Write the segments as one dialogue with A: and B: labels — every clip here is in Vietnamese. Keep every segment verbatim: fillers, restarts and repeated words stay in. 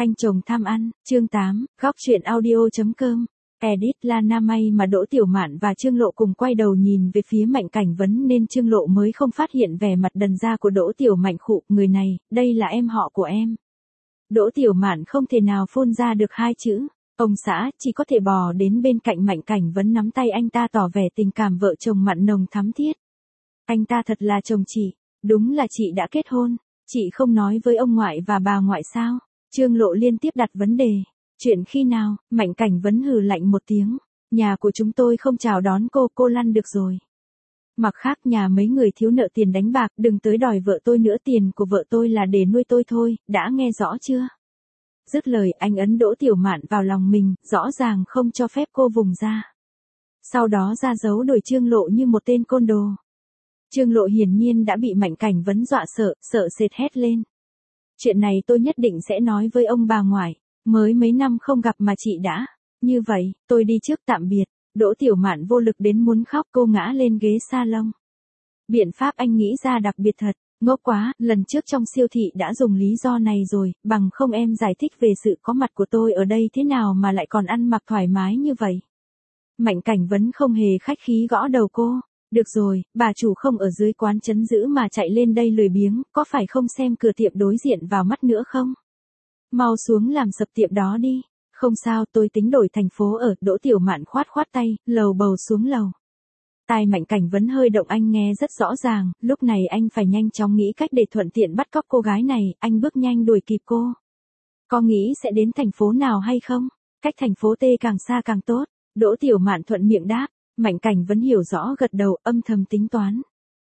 A: Anh chồng tham ăn, chương tám, góc truyện audio.com. Edit Lana may mà Đỗ Tiểu Mạn và Trương Lộ cùng quay đầu nhìn về phía Mạnh Cảnh Vấn nên Trương Lộ mới không phát hiện vẻ mặt đần ra của Đỗ Tiểu Mạnh khụ, người này, đây là em họ của em. Đỗ Tiểu Mạn không thể nào phun ra được hai chữ. Ông xã chỉ có thể bò đến bên cạnh Mạnh Cảnh Vấn nắm tay anh ta tỏ vẻ tình cảm vợ chồng mặn nồng thắm thiết. Anh ta thật là chồng chị, đúng là chị đã kết hôn, chị không nói với ông ngoại và bà ngoại sao? Trương Lộ liên tiếp đặt vấn đề. Chuyện khi nào? Mạnh Cảnh Vấn hừ lạnh một tiếng. Nhà của chúng tôi không chào đón cô, cô lăn được rồi. Mặc khác nhà mấy người thiếu nợ tiền đánh bạc, đừng tới đòi vợ tôi nữa, tiền của vợ tôi là để nuôi tôi thôi, đã nghe rõ chưa? Dứt lời anh ấn Đỗ Tiểu Mạn vào lòng mình, rõ ràng không cho phép cô vùng ra. Sau đó ra dấu đuổi Trương Lộ như một tên côn đồ. Trương Lộ hiển nhiên đã bị Mạnh Cảnh Vấn dọa sợ, sợ sệt hét lên. Chuyện này tôi nhất định sẽ nói với ông bà ngoại, mới mấy năm không gặp mà chị đã. Như vậy, tôi đi trước tạm biệt. Đỗ Tiểu Mạn vô lực đến muốn khóc, cô ngã lên ghế salon. Biện pháp anh nghĩ ra đặc biệt thật, ngốc quá, lần trước trong siêu thị đã dùng lý do này rồi, bằng không em giải thích về sự có mặt của tôi ở đây thế nào mà lại còn ăn mặc thoải mái như vậy. Mạnh Cảnh Vấn không hề khách khí gõ đầu cô. Được rồi, bà chủ không ở dưới quán trấn giữ mà chạy lên đây lười biếng, có phải không xem cửa tiệm đối diện vào mắt nữa không? Mau xuống làm sập tiệm đó đi. Không sao, tôi tính đổi thành phố ở. Đỗ Tiểu Mạn khoát khoát tay, lầu bầu xuống lầu. Tai Mạnh Cảnh Vấn hơi động, anh nghe rất rõ ràng, lúc này anh phải nhanh chóng nghĩ cách để thuận tiện bắt cóc cô gái này, anh bước nhanh đuổi kịp cô. Có nghĩ sẽ đến thành phố nào hay không? Cách thành phố T càng xa càng tốt. Đỗ Tiểu Mạn thuận miệng đáp. Mạnh Cảnh Vấn hiểu rõ gật đầu, âm thầm tính toán.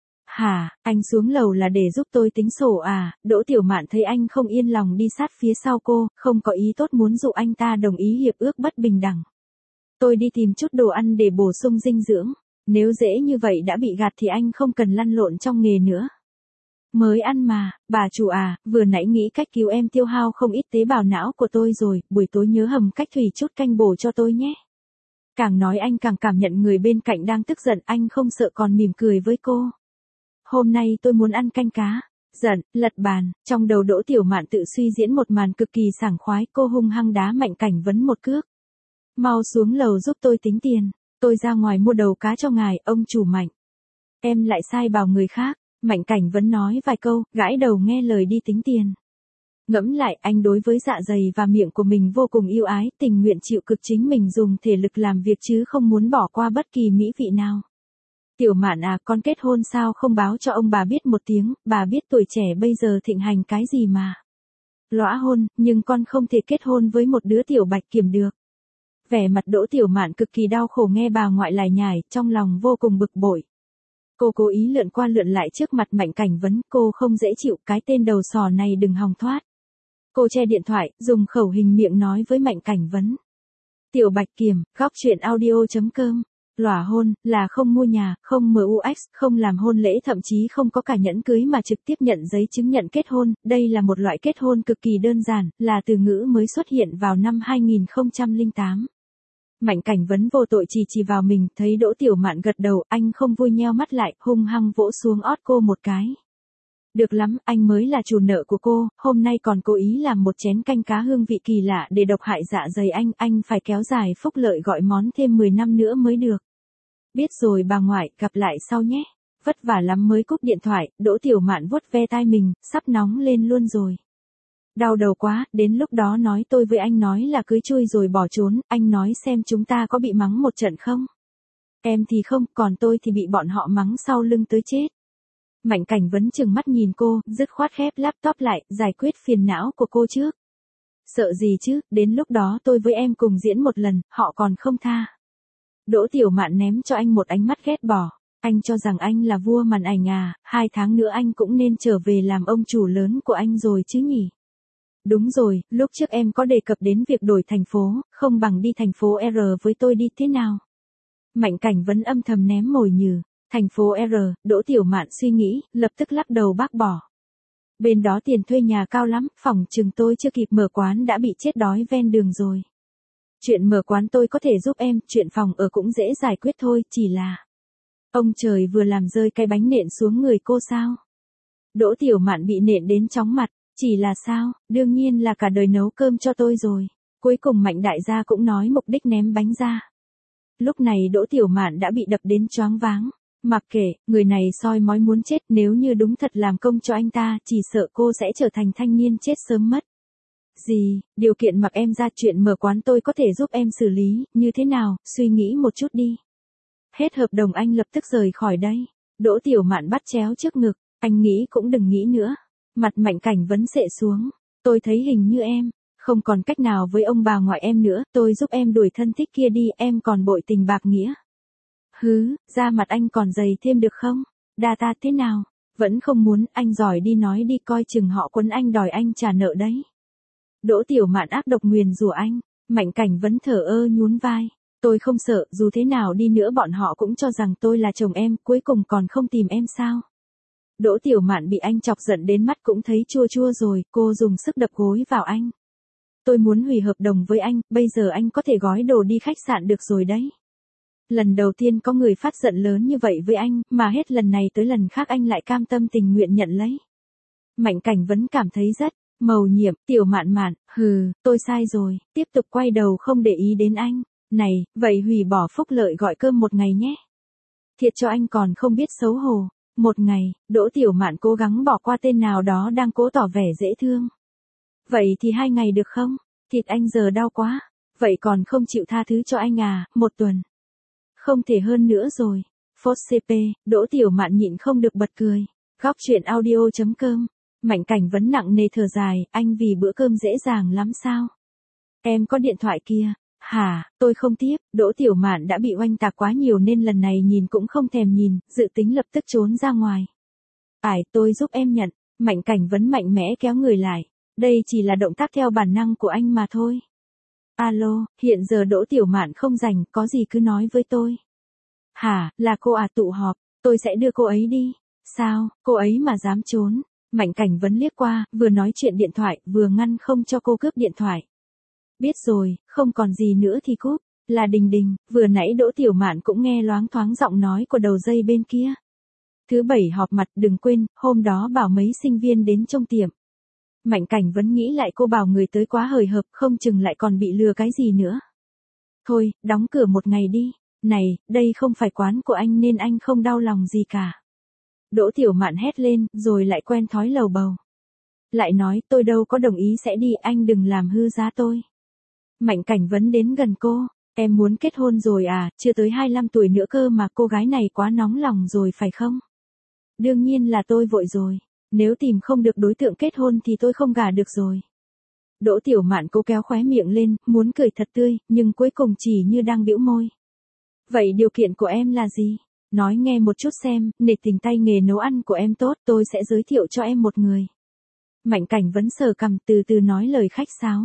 A: Hả, anh xuống lầu là để giúp tôi tính sổ à? Đỗ Tiểu Mạn thấy anh không yên lòng đi sát phía sau cô, không có ý tốt muốn dụ anh ta đồng ý hiệp ước bất bình đẳng. Tôi đi tìm chút đồ ăn để bổ sung dinh dưỡng. Nếu dễ như vậy đã bị gạt thì anh không cần lăn lộn trong nghề nữa. Mới ăn mà, bà chủ à, vừa nãy nghĩ cách cứu em tiêu hao không ít tế bào não của tôi rồi, buổi tối nhớ hầm cách thủy chút canh bổ cho tôi nhé. Càng nói anh càng cảm nhận người bên cạnh đang tức giận, anh không sợ còn mỉm cười với cô. Hôm nay tôi muốn ăn canh cá. Giận, lật bàn, trong đầu Đỗ Tiểu Mạn tự suy diễn một màn cực kỳ sảng khoái, cô hung hăng đá Mạnh Cảnh Vấn một cước. Mau xuống lầu giúp tôi tính tiền, tôi ra ngoài mua đầu cá cho ngài, ông chủ Mạnh. Em lại sai bảo người khác, Mạnh Cảnh Vấn nói vài câu, gãi đầu nghe lời đi tính tiền. Ngẫm lại, anh đối với dạ dày và miệng của mình vô cùng yêu ái, tình nguyện chịu cực chính mình dùng thể lực làm việc chứ không muốn bỏ qua bất kỳ mỹ vị nào. Tiểu Mạn à, con kết hôn sao không báo cho ông bà biết một tiếng, bà biết tuổi trẻ bây giờ thịnh hành cái gì mà. Lõa hôn, nhưng con không thể kết hôn với một đứa tiểu bạch kiểm được. Vẻ mặt Đỗ Tiểu Mạn cực kỳ đau khổ nghe bà ngoại lải nhải, trong lòng vô cùng bực bội. Cô cố ý lượn qua lượn lại trước mặt Mạnh Cảnh Vấn, cô không dễ chịu, cái tên đầu sò này đừng hòng thoát. Cô che điện thoại, dùng khẩu hình miệng nói với Mạnh Cảnh Vấn. Tiểu Bạch Kiểm, góc truyện audio.com. Lòa hôn, là không mua nhà, không mux, không làm hôn lễ, thậm chí không có cả nhẫn cưới mà trực tiếp nhận giấy chứng nhận kết hôn. Đây là một loại kết hôn cực kỳ đơn giản, là từ ngữ mới xuất hiện vào năm hai nghìn không trăm lẻ tám. Mạnh Cảnh Vấn vô tội chỉ chỉ vào mình, thấy Đỗ Tiểu Mạn gật đầu, anh không vui nheo mắt lại, hung hăng vỗ xuống ót cô một cái. Được lắm, anh mới là chủ nợ của cô, hôm nay còn cố ý làm một chén canh cá hương vị kỳ lạ để độc hại dạ dày anh, anh phải kéo dài phúc lợi gọi món thêm mười năm nữa mới được. Biết rồi bà ngoại, gặp lại sau nhé. Vất vả lắm mới cúp điện thoại, Đỗ Tiểu Mạn vuốt ve tai mình, sắp nóng lên luôn rồi. Đau đầu quá, đến lúc đó nói tôi với anh nói là cưới chui rồi bỏ trốn, anh nói xem chúng ta có bị mắng một trận không? Em thì không, còn tôi thì bị bọn họ mắng sau lưng tới chết. Mạnh Cảnh Vấn chừng mắt nhìn cô, dứt khoát khép laptop lại, giải quyết phiền não của cô trước. Sợ gì chứ, đến lúc đó tôi với em cùng diễn một lần, họ còn không tha. Đỗ Tiểu Mạn ném cho anh một ánh mắt ghét bỏ. Anh cho rằng anh là vua màn ảnh à, hai tháng nữa anh cũng nên trở về làm ông chủ lớn của anh rồi chứ nhỉ? Đúng rồi, lúc trước em có đề cập đến việc đổi thành phố, không bằng đi thành phố R với tôi đi thế nào? Mạnh Cảnh Vấn âm thầm ném mồi nhừ. Thành phố R, Đỗ Tiểu Mạn suy nghĩ, lập tức lắc đầu bác bỏ. Bên đó tiền thuê nhà cao lắm, phòng chừng tôi chưa kịp mở quán đã bị chết đói ven đường rồi. Chuyện mở quán tôi có thể giúp em, chuyện phòng ở cũng dễ giải quyết thôi, chỉ là... Ông trời vừa làm rơi cái bánh nện xuống người cô sao? Đỗ Tiểu Mạn bị nện đến chóng mặt, Chỉ là sao, đương nhiên là cả đời nấu cơm cho tôi rồi. Cuối cùng Mạnh đại gia cũng nói mục đích ném bánh ra. Lúc này Đỗ Tiểu Mạn đã bị đập đến choáng váng. Mặc kệ, người này soi mói muốn chết, nếu như đúng thật làm công cho anh ta, chỉ sợ cô sẽ trở thành thanh niên chết sớm mất. Gì, điều kiện mặc em ra, chuyện mở quán tôi có thể giúp em xử lý, như thế nào, suy nghĩ một chút đi. Hết hợp đồng anh lập tức rời khỏi đây. Đỗ Tiểu Mạn bắt chéo trước ngực, anh nghĩ cũng đừng nghĩ nữa. Mặt Mạnh Cảnh Vấn xệ xuống, tôi thấy hình như em không còn cách nào với ông bà ngoại em nữa, tôi giúp em đuổi thân thích kia đi, em còn bội tình bạc nghĩa. Hứ, da mặt anh còn dày thêm được không? Đa ta thế nào? Vẫn không muốn, anh giỏi đi nói đi, coi chừng họ quấn anh đòi anh trả nợ đấy. Đỗ Tiểu Mạn ác độc nguyền rủa anh. Mạnh Cảnh Vấn thở ơ nhún vai. Tôi không sợ, dù thế nào đi nữa bọn họ cũng cho rằng tôi là chồng em, cuối cùng còn không tìm em sao? Đỗ Tiểu Mạn bị anh chọc giận đến mắt cũng thấy chua chua rồi, cô dùng sức đập gối vào anh. Tôi muốn hủy hợp đồng với anh, bây giờ anh có thể gói đồ đi khách sạn được rồi đấy. Lần đầu tiên có người phát giận lớn như vậy với anh, mà hết lần này tới lần khác anh lại cam tâm tình nguyện nhận lấy. Mạnh Cảnh Vấn cảm thấy rất mầu nhiệm. Tiểu Mạn Mạn, hừ, tôi sai rồi, tiếp tục quay đầu không để ý đến anh. Này, vậy hủy bỏ phúc lợi gọi cơm một ngày nhé. Thiệt cho anh còn không biết xấu hổ. Một ngày, Đỗ Tiểu Mạn cố gắng bỏ qua tên nào đó đang cố tỏ vẻ dễ thương. Vậy thì hai ngày được không? Thịt anh giờ đau quá. Vậy còn không chịu tha thứ cho anh à, một tuần. Không thể hơn nữa rồi. Phốt xê pê, Đỗ Tiểu Mạn nhịn không được bật cười. Góc chuyện audio chấm com. Mạnh Cảnh Vấn nặng nề thở dài, anh vì bữa cơm dễ dàng lắm sao? Em có điện thoại kia. Hả, tôi không tiếp. Đỗ Tiểu Mạn đã bị oanh tạc quá nhiều nên lần này nhìn cũng không thèm nhìn, dự tính lập tức trốn ra ngoài. Ải, tôi giúp em nhận. Mạnh Cảnh Vấn mạnh mẽ kéo người lại. Đây chỉ là động tác theo bản năng của anh mà thôi. Alo, hiện giờ Đỗ Tiểu Mạn không rảnh, có gì cứ nói với tôi. Hả, là cô à, tụ họp, tôi sẽ đưa cô ấy đi. Sao, cô ấy mà dám trốn. Mạnh Cảnh Vấn liếc qua, vừa nói chuyện điện thoại, vừa ngăn không cho cô cướp điện thoại. Biết rồi, không còn gì nữa thì cúp. Là Đình Đình, vừa nãy Đỗ Tiểu Mạn cũng nghe loáng thoáng giọng nói của đầu dây bên kia. Thứ bảy họp mặt, đừng quên, hôm đó bảo mấy sinh viên đến trông tiệm. Mạnh Cảnh Vấn nghĩ lại cô bảo người tới quá hời hợt, không chừng lại còn bị lừa cái gì nữa. Thôi, đóng cửa một ngày đi. Này, đây không phải quán của anh nên anh không đau lòng gì cả. Đỗ Tiểu Mạn hét lên, rồi lại quen thói lầu bầu. Lại nói, tôi đâu có đồng ý sẽ đi, anh đừng làm hư giá tôi. Mạnh Cảnh Vấn đến gần cô, em muốn kết hôn rồi à, chưa tới hai mươi lăm tuổi nữa cơ mà, cô gái này quá nóng lòng rồi phải không? Đương nhiên là tôi vội rồi, nếu tìm không được đối tượng kết hôn thì tôi không gả được rồi. Đỗ Tiểu Mạn cố kéo khóe miệng lên, muốn cười thật tươi, nhưng cuối cùng chỉ như đang bĩu môi. Vậy điều kiện của em là gì? Nói nghe một chút xem, nể tình tay nghề nấu ăn của em tốt, tôi sẽ giới thiệu cho em một người. Mạnh Cảnh Vấn sờ cằm, từ từ nói lời khách sáo.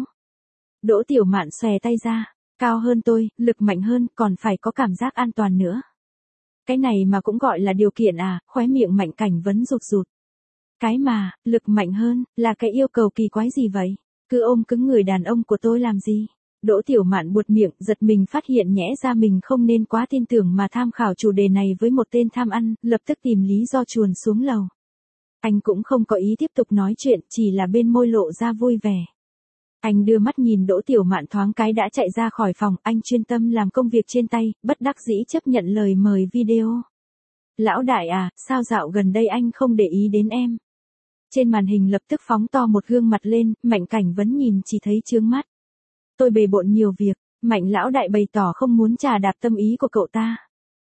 A: Đỗ Tiểu Mạn xòe tay ra, cao hơn tôi, lực mạnh hơn, còn phải có cảm giác an toàn nữa. Cái này mà cũng gọi là điều kiện à, khóe miệng Mạnh Cảnh Vấn rụt rụt. Cái mà, lực mạnh hơn, là cái yêu cầu kỳ quái gì vậy? Cứ ôm cứng người đàn ông của tôi làm gì? Đỗ Tiểu Mạn buột miệng, giật mình phát hiện nhẽ ra mình không nên quá tin tưởng mà tham khảo chủ đề này với một tên tham ăn, lập tức tìm lý do chuồn xuống lầu. Anh cũng không có ý tiếp tục nói chuyện, chỉ là bên môi lộ ra vui vẻ. Anh đưa mắt nhìn Đỗ Tiểu Mạn thoáng cái đã chạy ra khỏi phòng, anh chuyên tâm làm công việc trên tay, bất đắc dĩ chấp nhận lời mời video. Lão đại à, sao dạo gần đây anh không để ý đến em? Trên màn hình lập tức phóng to một gương mặt lên, Mạnh Cảnh Vấn nhìn chỉ thấy chướng mắt. Tôi bề bộn nhiều việc, Mạnh lão đại bày tỏ không muốn trà đạp tâm ý của cậu ta.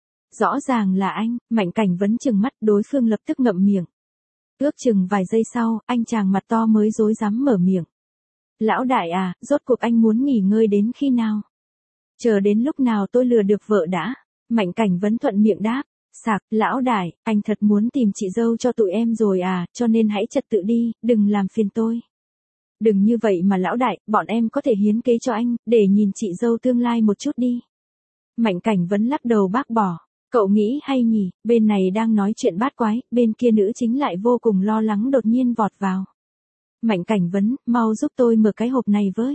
A: Rõ ràng là anh, Mạnh Cảnh Vấn chừng mắt, đối phương lập tức ngậm miệng. Ước chừng vài giây sau, anh chàng mặt to mới rối rắm mở miệng. Lão đại à, rốt cuộc anh muốn nghỉ ngơi đến khi nào? Chờ đến lúc nào tôi lừa được vợ đã? Mạnh Cảnh Vấn thuận miệng đáp. Sạc, lão đại, anh thật muốn tìm chị dâu cho tụi em rồi à, cho nên hãy trật tự đi, đừng làm phiền tôi. Đừng như vậy mà lão đại, bọn em có thể hiến kế cho anh, để nhìn chị dâu tương lai một chút đi. Mạnh Cảnh Vấn lắc đầu bác bỏ. Cậu nghĩ hay nhỉ, bên này đang nói chuyện bát quái, bên kia nữ chính lại vô cùng lo lắng đột nhiên vọt vào. Mạnh Cảnh Vấn, mau giúp tôi mở cái hộp này với.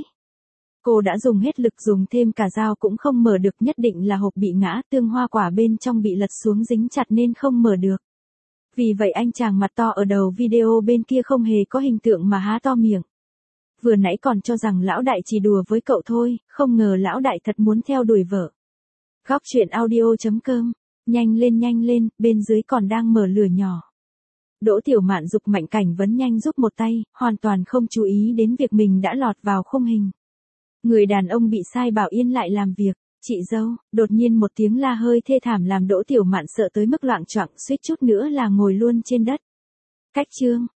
A: Cô đã dùng hết lực, dùng thêm cả dao cũng không mở được, nhất định là hộp bị ngã, tương hoa quả bên trong bị lật xuống dính chặt nên không mở được. Vì vậy anh chàng mặt to ở đầu video bên kia không hề có hình tượng mà há to miệng. Vừa nãy còn cho rằng lão đại chỉ đùa với cậu thôi, không ngờ lão đại thật muốn theo đuổi vợ. Góc chuyện audio chấm com. Nhanh lên nhanh lên, bên dưới còn đang mở lửa nhỏ. Đỗ Tiểu Mạn giục Mạnh Cảnh Vấn nhanh giúp một tay, hoàn toàn không chú ý đến việc mình đã lọt vào khung hình. Người đàn ông bị sai bảo yên lại làm việc. Chị dâu, đột nhiên một tiếng la hơi thê thảm làm Đỗ Tiểu Mạn sợ tới mức loạng choạng, suýt chút nữa là ngồi luôn trên đất. Cách chương,